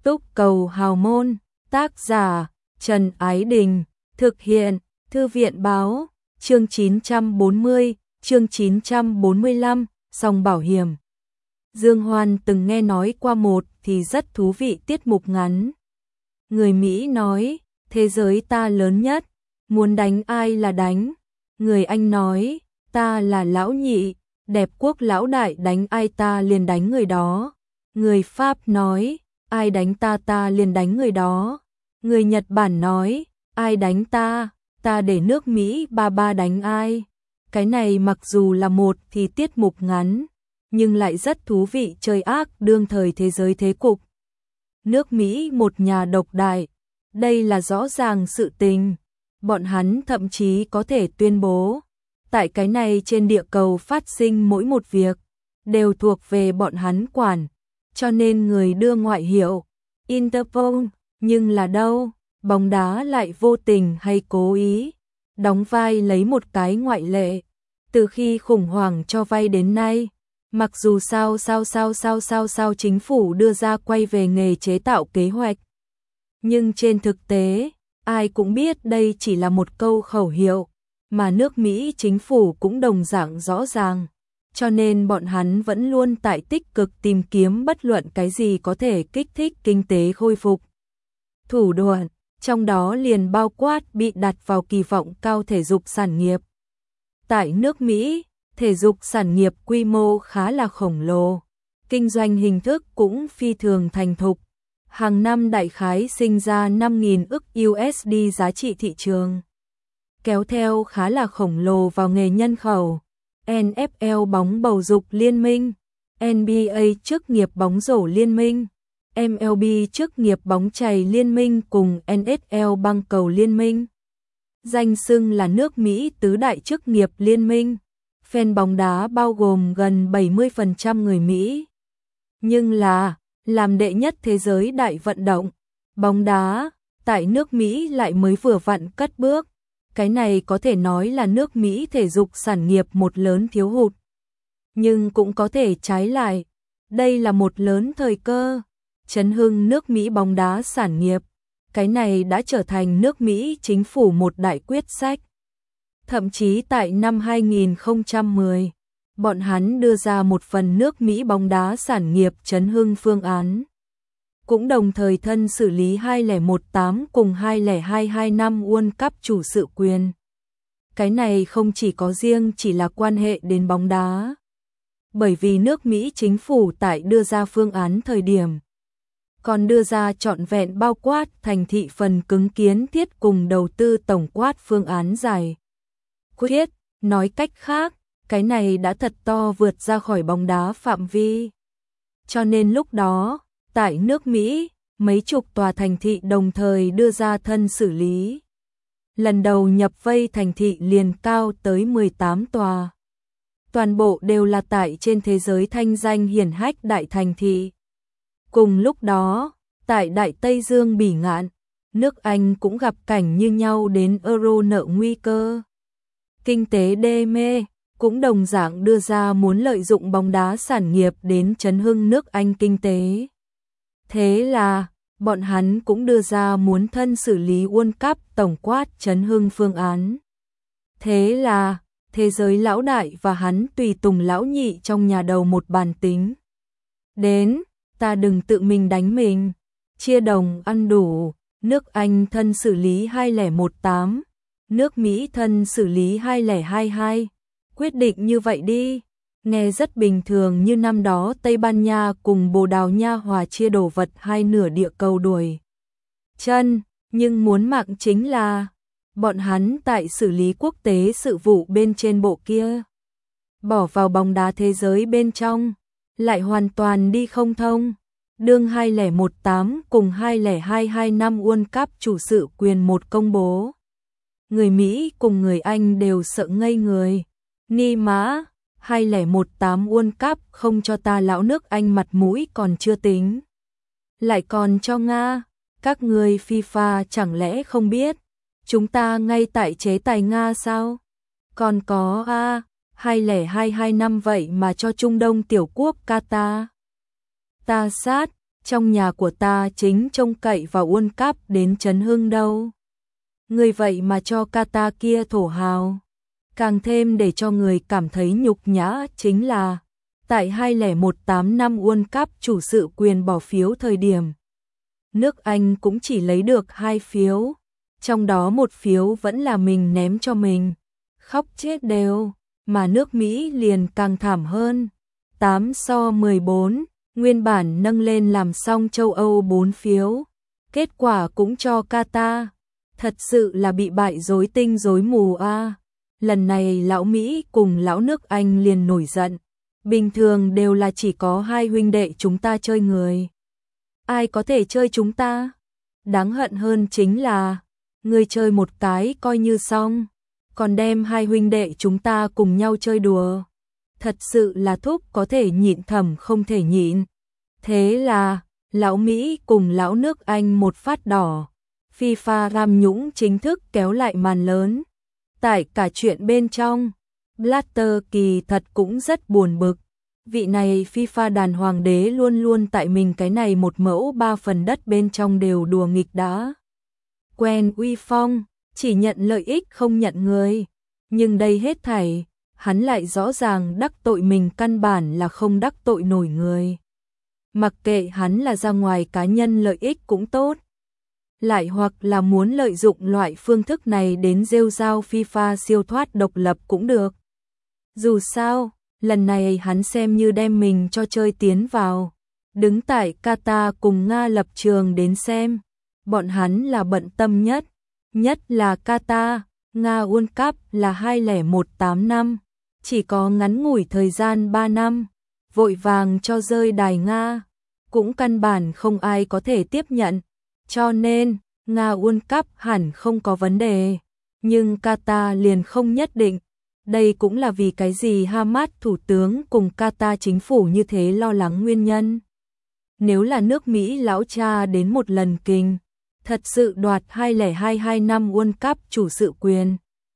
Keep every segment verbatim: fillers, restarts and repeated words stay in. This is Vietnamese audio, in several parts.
Túc Cầu Hào Môn, tác giả Trần Ái Đình, thực hiện Thư viện Báo, chương chín trăm bốn mươi, chương chín trăm bốn mươi lăm, Song Bảo Hiểm. Dương Hoan từng nghe nói qua một thì rất thú vị tiết mục ngắn. Người Mỹ nói, thế giới ta lớn nhất, muốn đánh ai là đánh. Người Anh nói, ta là lão nhị, đẹp quốc lão đại đánh ai ta liền đánh người đó. Người Pháp nói, ai đánh ta ta liền đánh người đó. Người Nhật Bản nói, ai đánh ta, ta để nước Mỹ ba ba đánh ai. Cái này mặc dù là một thì tiết mục ngắn, nhưng lại rất thú vị, chơi ác đương thời thế giới thế cục. Nước Mỹ một nhà độc đại, đây là rõ ràng sự tình. Bọn hắn thậm chí có thể tuyên bố, tại cái này trên địa cầu phát sinh mỗi một việc, đều thuộc về bọn hắn quản. Cho nên người đưa ngoại hiệu Interpol, nhưng là đâu, bóng đá lại vô tình hay cố ý đóng vai lấy một cái ngoại lệ. Từ khi khủng hoảng cho vay đến nay, mặc dù sao sao sao sao sao sao chính phủ đưa ra quay về nghề chế tạo kế hoạch, nhưng trên thực tế, ai cũng biết đây chỉ là một câu khẩu hiệu, mà nước Mỹ chính phủ cũng đồng dạng rõ ràng. Cho nên bọn hắn vẫn luôn tại tích cực tìm kiếm bất luận cái gì có thể kích thích kinh tế khôi phục. Thủ đoạn, trong đó liền bao quát bị đặt vào kỳ vọng cao thể dục sản nghiệp. Tại nước Mỹ, thể dục sản nghiệp quy mô khá là khổng lồ, kinh doanh hình thức cũng phi thường thành thục. Hàng năm đại khái sinh ra năm nghìn ức u ét đê giá trị thị trường, kéo theo khá là khổng lồ vào nghề nhân khẩu. en ép lờ bóng bầu dục liên minh, en bê a chức nghiệp bóng rổ liên minh, em lờ bê chức nghiệp bóng chày liên minh cùng en ét lờ băng cầu liên minh. Danh xưng là nước Mỹ tứ đại chức nghiệp liên minh, fan bóng đá bao gồm gần bảy mươi phần trăm người Mỹ. Nhưng là, làm đệ nhất thế giới đại vận động, bóng đá, tại nước Mỹ lại mới vừa vặn cất bước. Cái này có thể nói là nước Mỹ thể dục sản nghiệp một lớn thiếu hụt. Nhưng cũng có thể trái lại, đây là một lớn thời cơ, chấn hưng nước Mỹ bóng đá sản nghiệp. Cái này đã trở thành nước Mỹ chính phủ một đại quyết sách. Thậm chí tại năm hai nghìn không trăm mười, bọn hắn đưa ra một phần nước Mỹ bóng đá sản nghiệp chấn hưng phương án. Cũng đồng thời thân xử lý hai không một tám cùng hai không hai hai năm World Cup chủ sự quyền. Cái này không chỉ có riêng chỉ là quan hệ đến bóng đá. Bởi vì nước Mỹ chính phủ tại đưa ra phương án thời điểm, còn đưa ra trọn vẹn bao quát thành thị phần cứng kiến thiết cùng đầu tư tổng quát phương án dài quyết. Nói cách khác, cái này đã thật to vượt ra khỏi bóng đá phạm vi. Cho nên lúc đó, tại nước Mỹ, mấy chục tòa thành thị đồng thời đưa ra thân xử lý. Lần đầu nhập vây thành thị liền cao tới mười tám tòa. Toàn bộ đều là tại trên thế giới thanh danh hiển hách đại thành thị. Cùng lúc đó, tại Đại Tây Dương bỉ ngạn, nước Anh cũng gặp cảnh như nhau đến euro nợ nguy cơ. Kinh tế đê mê cũng đồng dạng đưa ra muốn lợi dụng bóng đá sản nghiệp đến chấn hưng nước Anh kinh tế. Thế là, bọn hắn cũng đưa ra muốn thân xử lý World Cup tổng quát chấn hưng phương án. Thế là, thế giới lão đại và hắn tùy tùng lão nhị trong nhà đầu một bàn tính. Đến, ta đừng tự mình đánh mình, chia đồng ăn đủ, nước Anh thân xử lý hai không một tám, nước Mỹ thân xử lý hai không hai hai. Quyết định như vậy đi. Nghe rất bình thường, như năm đó Tây Ban Nha cùng Bồ Đào Nha hòa chia đồ vật hai nửa địa cầu đuổi chân, nhưng muốn mạng chính là bọn hắn tại xử lý quốc tế sự vụ bên trên bộ kia, bỏ vào bóng đá thế giới bên trong, lại hoàn toàn đi không thông. Đương hai không một tám cùng hai không hai hai năm World Cup chủ sự quyền một công bố, người Mỹ cùng người Anh đều sợ ngây người. Ni mã, hai không một tám World Cup không cho ta lão nước Anh mặt mũi còn chưa tính, lại còn cho Nga. Các người FIFA chẳng lẽ không biết, chúng ta ngay tại chế tài Nga sao? Còn có a hai không hai hai năm vậy mà cho Trung Đông tiểu quốc Qatar. Ta sát, trong nhà của ta chính trông cậy vào World Cup đến chấn hưng đâu. Người vậy mà cho Qatar kia thổ hào. Càng thêm để cho người cảm thấy nhục nhã chính là tại hai không một tám năm World Cup chủ sự quyền bỏ phiếu thời điểm, nước Anh cũng chỉ lấy được hai phiếu, trong đó một phiếu vẫn là mình ném cho mình. Khóc chết đều, mà nước Mỹ liền càng thảm hơn. tám so mười bốn, nguyên bản nâng lên làm xong châu Âu bốn phiếu, kết quả cũng cho Qatar. Thật sự là bị bại rối tinh rối mù a. À. Lần này lão Mỹ cùng lão nước Anh liền nổi giận. Bình thường đều là chỉ có hai huynh đệ chúng ta chơi người. Ai có thể chơi chúng ta? Đáng hận hơn chính là, người chơi một cái coi như xong, còn đem hai huynh đệ chúng ta cùng nhau chơi đùa. Thật sự là thúc có thể nhịn thầm không thể nhịn. Thế là, lão Mỹ cùng lão nước Anh một phát đỏ. FIFA tham nhũng chính thức kéo lại màn lớn. Tại cả chuyện bên trong, Blatter kỳ thật cũng rất buồn bực. Vị này FIFA đàn hoàng đế luôn luôn tại mình cái này một mẫu ba phần đất bên trong đều đùa nghịch đã. Quen uy phong, chỉ nhận lợi ích không nhận người. Nhưng đây hết thảy, hắn lại rõ ràng đắc tội mình căn bản là không đắc tội nổi người. Mặc kệ hắn là ra ngoài cá nhân lợi ích cũng tốt, lại hoặc là muốn lợi dụng loại phương thức này đến rêu rao FIFA siêu thoát độc lập cũng được. Dù sao, lần này hắn xem như đem mình cho chơi tiến vào, đứng tại Qatar cùng Nga lập trường đến xem, bọn hắn là bận tâm nhất, nhất là Qatar, Nga World Cup là hai không một tám năm, chỉ có ngắn ngủi thời gian ba năm, vội vàng cho rơi đài Nga, cũng căn bản không ai có thể tiếp nhận. Cho nên, Nga World Cup hẳn không có vấn đề, nhưng Qatar liền không nhất định. Đây cũng là vì cái gì Hamas thủ tướng cùng Qatar chính phủ như thế lo lắng nguyên nhân. Nếu là nước Mỹ lão cha đến một lần kinh, thật sự đoạt hai không hai hai năm World Cup chủ sự quyền.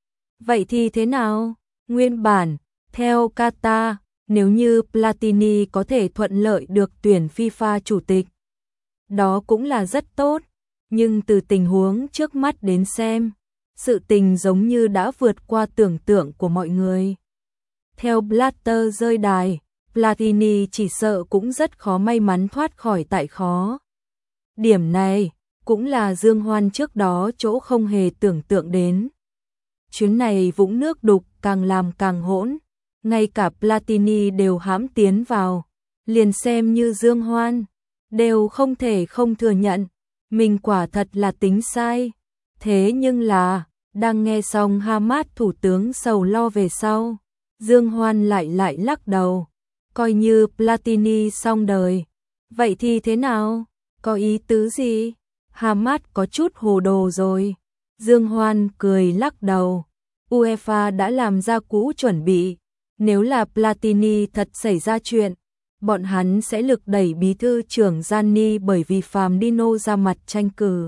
Vậy thì thế nào? Nguyên bản, theo Qatar, nếu như Platini có thể thuận lợi được tuyển FIFA chủ tịch, đó cũng là rất tốt, nhưng từ tình huống trước mắt đến xem, sự tình giống như đã vượt qua tưởng tượng của mọi người. Theo Blatter rơi đài, Platini chỉ sợ cũng rất khó may mắn thoát khỏi tại khó. Điểm này, cũng là Dương Hoan trước đó chỗ không hề tưởng tượng đến. Chuyến này vũng nước đục càng làm càng hỗn, ngay cả Platini đều hãm tiến vào, liền xem như Dương Hoan, đều không thể không thừa nhận, mình quả thật là tính sai. Thế nhưng là, đang nghe xong Hamas thủ tướng sầu lo về sau, Dương Hoan lại lại lắc đầu, coi như Platini xong đời. Vậy thì thế nào? Có ý tứ gì? Hamas có chút hồ đồ rồi. Dương Hoan cười lắc đầu. UEFA đã làm ra cũ chuẩn bị. Nếu là Platini thật xảy ra chuyện, bọn hắn sẽ lực đẩy bí thư trưởng Gianni bởi vì Phàm Dino ra mặt tranh cử.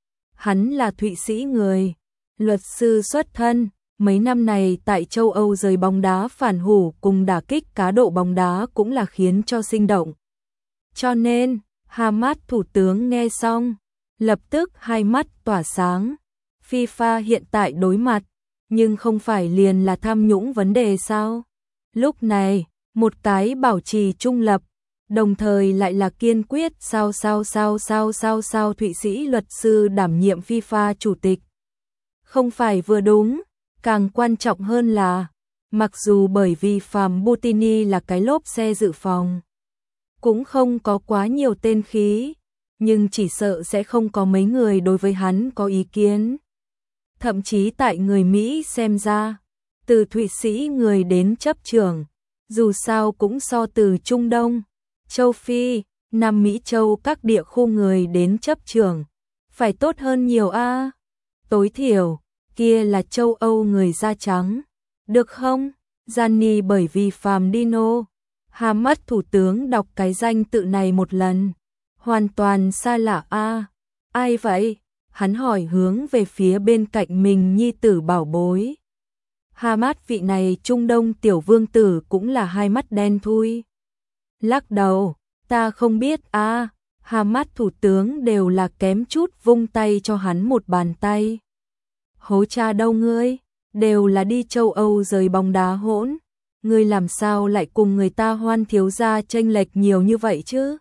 Hắn là Thụy Sĩ người, luật sư xuất thân, mấy năm này tại châu Âu rời bóng đá phản hủ cùng đả kích cá độ bóng đá cũng là khiến cho sinh động. Cho nên, Hamas thủ tướng nghe xong, lập tức hai mắt tỏa sáng. FIFA hiện tại đối mặt, nhưng không phải liền là tham nhũng vấn đề sao? Lúc này, một cái bảo trì trung lập, đồng thời lại là kiên quyết sao sao sao sao sao sao Thụy Sĩ luật sư đảm nhiệm FIFA chủ tịch. Không phải vừa đúng, càng quan trọng hơn là, mặc dù bởi vì Phàm Boutini là cái lốp xe dự phòng, cũng không có quá nhiều tên khí, nhưng chỉ sợ sẽ không có mấy người đối với hắn có ý kiến. Thậm chí tại người Mỹ xem ra, từ Thụy Sĩ người đến chấp trưởng, dù sao cũng so từ Trung Đông, châu Phi, Nam Mỹ châu các địa khu người đến chấp trưởng, phải tốt hơn nhiều a. À? Tối thiểu, kia là châu Âu người da trắng, được không? Gianni bởi vì Phàm Dino, Hamas thủ tướng đọc cái danh tự này một lần, hoàn toàn xa lạ a. À? Ai vậy? Hắn hỏi hướng về phía bên cạnh mình nhi tử bảo bối. Hamas vị này Trung Đông tiểu vương tử cũng là hai mắt đen thui. Lắc đầu, ta không biết a. À, Hamas thủ tướng đều là kém chút vung tay cho hắn một bàn tay. Hố cha đâu ngươi, đều là đi châu Âu rời bóng đá hỗn, ngươi làm sao lại cùng người ta Hoan thiếu gia chênh lệch nhiều như vậy chứ?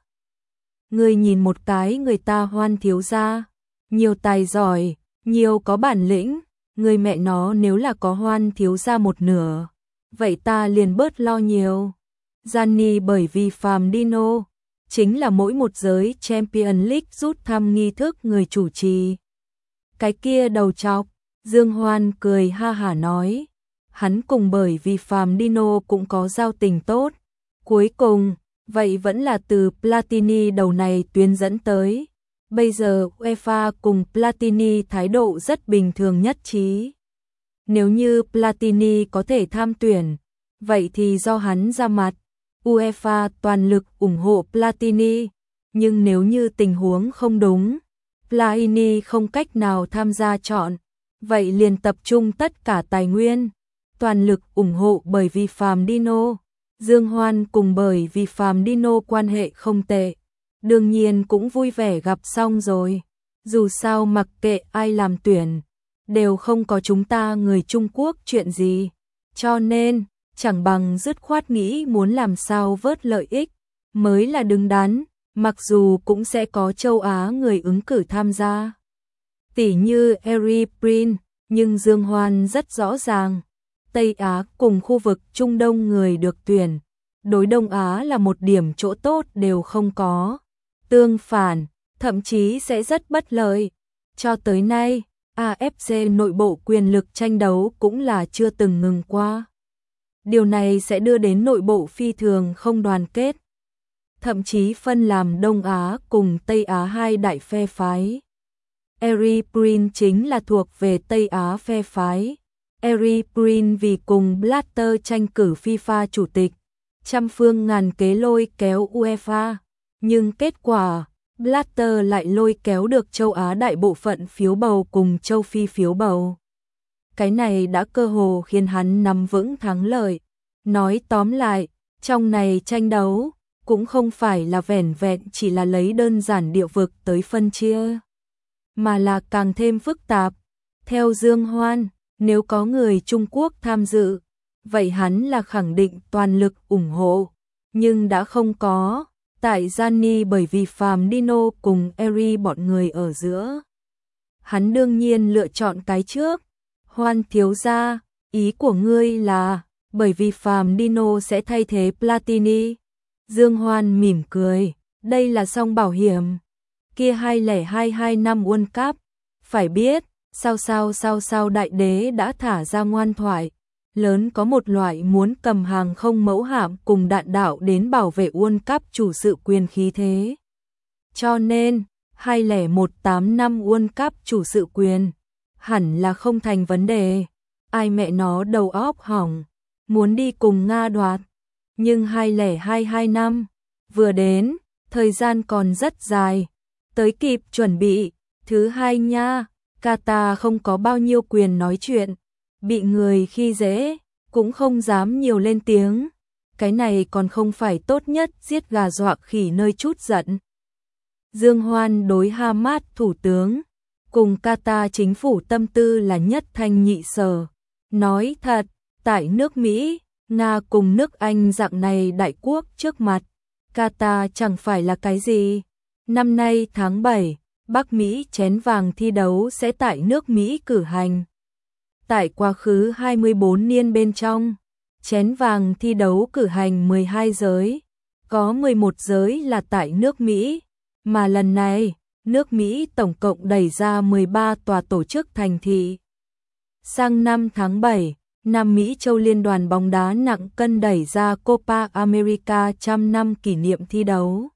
Ngươi nhìn một cái người ta Hoan thiếu gia, nhiều tài giỏi, nhiều có bản lĩnh, người mẹ nó nếu là có Hoan thiếu gia một nửa, vậy ta liền bớt lo nhiều. Gianni bởi vì Fernandinho chính là mỗi một giới Champions League rút thăm nghi thức người chủ trì. Cái kia đầu trọc, Dương Hoan cười ha hả nói, hắn cùng bởi vì Fernandinho cũng có giao tình tốt. Cuối cùng, vậy vẫn là từ Platini đầu này tuyến dẫn tới. Bây giờ UEFA cùng Platini thái độ rất bình thường nhất trí. Nếu như Platini có thể tham tuyển, vậy thì do hắn ra mặt. UEFA toàn lực ủng hộ Platini, nhưng nếu như tình huống không đúng, Platini không cách nào tham gia chọn, vậy liền tập trung tất cả tài nguyên, toàn lực ủng hộ bởi vì Fernandinho. Dương Hoan cùng bởi vì Fernandinho quan hệ không tệ, đương nhiên cũng vui vẻ gặp xong rồi. Dù sao mặc kệ ai làm tuyển, đều không có chúng ta người Trung Quốc chuyện gì, cho nên chẳng bằng dứt khoát nghĩ muốn làm sao vớt lợi ích mới là đứng đắn, mặc dù cũng sẽ có châu Á người ứng cử tham gia. Tỷ như Eric Prin, nhưng Dương Hoan rất rõ ràng, Tây Á cùng khu vực Trung Đông người được tuyển, đối Đông Á là một điểm chỗ tốt đều không có. Tương phản, thậm chí sẽ rất bất lợi. Cho tới nay, a ép xê nội bộ quyền lực tranh đấu cũng là chưa từng ngừng qua. Điều này sẽ đưa đến nội bộ phi thường không đoàn kết, thậm chí phân làm Đông Á cùng Tây Á hai đại phe phái. Eric Prin chính là thuộc về Tây Á phe phái. Eric Prin vì cùng Blatter tranh cử FIFA chủ tịch, trăm phương ngàn kế lôi kéo UEFA, nhưng kết quả, Blatter lại lôi kéo được châu Á đại bộ phận phiếu bầu cùng châu Phi phiếu bầu. Cái này đã cơ hồ khiến hắn nắm vững thắng lợi. Nói tóm lại, trong này tranh đấu, cũng không phải là vẻn vẹn chỉ là lấy đơn giản địa vực tới phân chia, mà là càng thêm phức tạp. Theo Dương Hoan, nếu có người Trung Quốc tham dự, vậy hắn là khẳng định toàn lực ủng hộ, nhưng đã không có, tại Gianni bởi vì Fernandinho cùng Eri bọn người ở giữa. Hắn đương nhiên lựa chọn cái trước. Hoan thiếu gia, ý của ngươi là bởi vì Fernandinho sẽ thay thế Platini. Dương Hoan mỉm cười, đây là song bảo hiểm. Kia hai không hai hai năm World Cup, phải biết, sao sao sao sao đại đế đã thả ra ngoan thoại, lớn có một loại muốn cầm hàng không mẫu hạm cùng đạn đạo đến bảo vệ World Cup chủ sự quyền khí thế. Cho nên, hai không một tám năm World Cup chủ sự quyền, hẳn là không thành vấn đề. Ai mẹ nó đầu óc hỏng, muốn đi cùng Nga đoạt. Nhưng hai không hai hai năm, vừa đến, thời gian còn rất dài, tới kịp chuẩn bị. Thứ hai nha, Qatar không có bao nhiêu quyền nói chuyện, bị người khi dễ, cũng không dám nhiều lên tiếng. Cái này còn không phải tốt nhất giết gà dọa khỉ nơi chút giận. Dương Hoan đối Hamas thủ tướng, cùng Qatar chính phủ tâm tư là nhất thanh nhị sở. Nói thật, tại nước Mỹ, Nga cùng nước Anh dạng này đại quốc trước mặt, Qatar chẳng phải là cái gì. Năm nay tháng bảy, Bắc Mỹ chén vàng thi đấu sẽ tại nước Mỹ cử hành. Tại quá khứ hai mươi bốn niên bên trong, chén vàng thi đấu cử hành mười hai giới, có mười một giới là tại nước Mỹ, mà lần này, nước Mỹ tổng cộng đẩy ra mười ba tòa tổ chức thành thị. Sang năm tháng bảy, Nam Mỹ châu Liên đoàn bóng đá nặng cân đẩy ra Copa America trăm năm kỷ niệm thi đấu,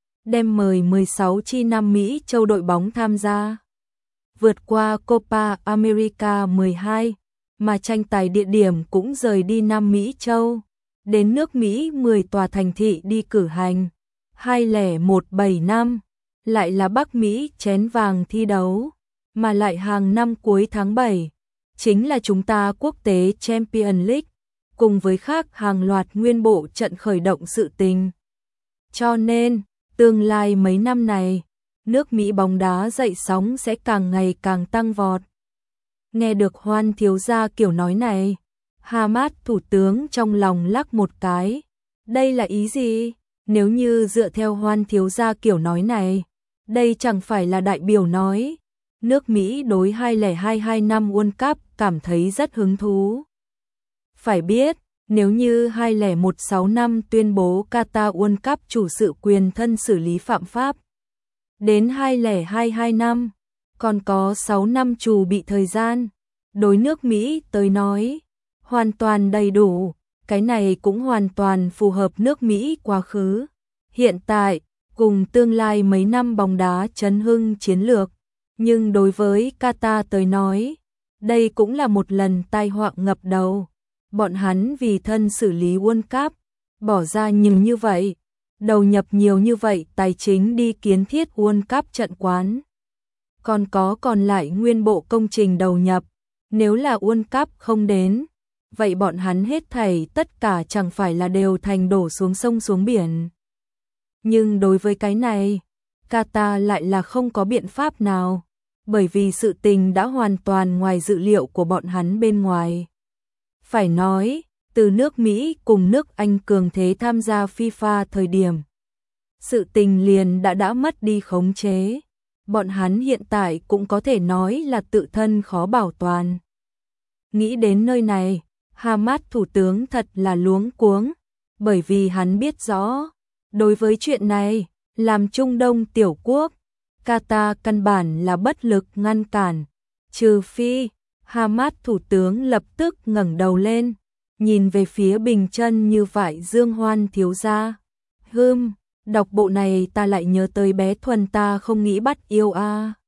đem mời mười sáu chi Nam Mỹ châu đội bóng tham gia. Vượt qua Copa America mười hai, mà tranh tài địa điểm cũng rời đi Nam Mỹ châu, đến nước Mỹ mười tòa thành thị đi cử hành. hai không một bảy năm, lại là Bắc Mỹ chén vàng thi đấu, mà lại hàng năm cuối tháng bảy, chính là chúng ta quốc tế Champions League, cùng với khác hàng loạt nguyên bộ trận khởi động sự tình. Cho nên, Tương lai mấy năm này, nước Mỹ bóng đá dậy sóng sẽ càng ngày càng tăng vọt. Nghe được Hoan thiếu gia kiểu nói này, Hamas thủ tướng trong lòng lắc một cái. Đây là ý gì? Nếu như dựa theo Hoan thiếu gia kiểu nói này, đây chẳng phải là đại biểu nói nước Mỹ đối hai không hai hai năm World Cup cảm thấy rất hứng thú. Phải biết, nếu như hai không một sáu năm tuyên bố Qatar World Cup chủ sự quyền thân xử lý phạm pháp, đến hai không hai hai năm, còn có sáu năm trù bị thời gian, đối nước Mỹ tới nói, hoàn toàn đầy đủ, cái này cũng hoàn toàn phù hợp nước Mỹ quá khứ, hiện tại, cùng tương lai mấy năm bóng đá chấn hưng chiến lược, nhưng đối với Qatar tới nói, đây cũng là một lần tai họa ngập đầu. Bọn hắn vì thân xử lý World Cup, bỏ ra nhiều như vậy, đầu nhập nhiều như vậy tài chính đi kiến thiết World Cup trận quán. Còn có còn lại nguyên bộ công trình đầu nhập, nếu là World Cup không đến, vậy bọn hắn hết thảy tất cả chẳng phải là đều thành đổ xuống sông xuống biển. Nhưng đối với cái này, Qatar lại là không có biện pháp nào, bởi vì sự tình đã hoàn toàn ngoài dự liệu của bọn hắn bên ngoài. Phải nói, từ nước Mỹ cùng nước Anh cường thế tham gia FIFA thời điểm, sự tình liền đã đã mất đi khống chế. Bọn hắn hiện tại cũng có thể nói là tự thân khó bảo toàn. Nghĩ đến nơi này, Hamas thủ tướng thật là luống cuống, bởi vì hắn biết rõ, đối với chuyện này, làm Trung Đông tiểu quốc, Qatar căn bản là bất lực ngăn cản, trừ phi Hamas thủ tướng lập tức ngẩng đầu lên, nhìn về phía Bình Chân như vậy Dương Hoan thiếu gia. Hừm, đọc bộ này ta lại nhớ tới bé Thuần ta không nghĩ bắt yêu a. À.